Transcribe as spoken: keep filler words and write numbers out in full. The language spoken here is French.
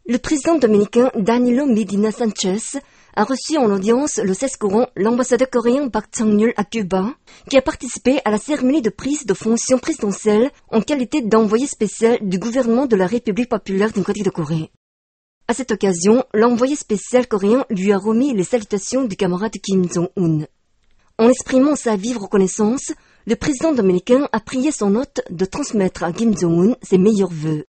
Le président dominicain Danilo Medina Sanchez a reçu en audience le seize courant l'ambassadeur coréen Park Chang-yul à Cuba, qui a participé à la cérémonie de prise de fonction présidentielle en qualité d'envoyé spécial du gouvernement de la République populaire démocratique de Corée. À cette occasion, l'envoyé spécial coréen lui a remis les salutations du camarade Kim Jong-un. En exprimant sa vive reconnaissance, le président dominicain a prié son hôte de transmettre à Kim Jong-un ses meilleurs vœux.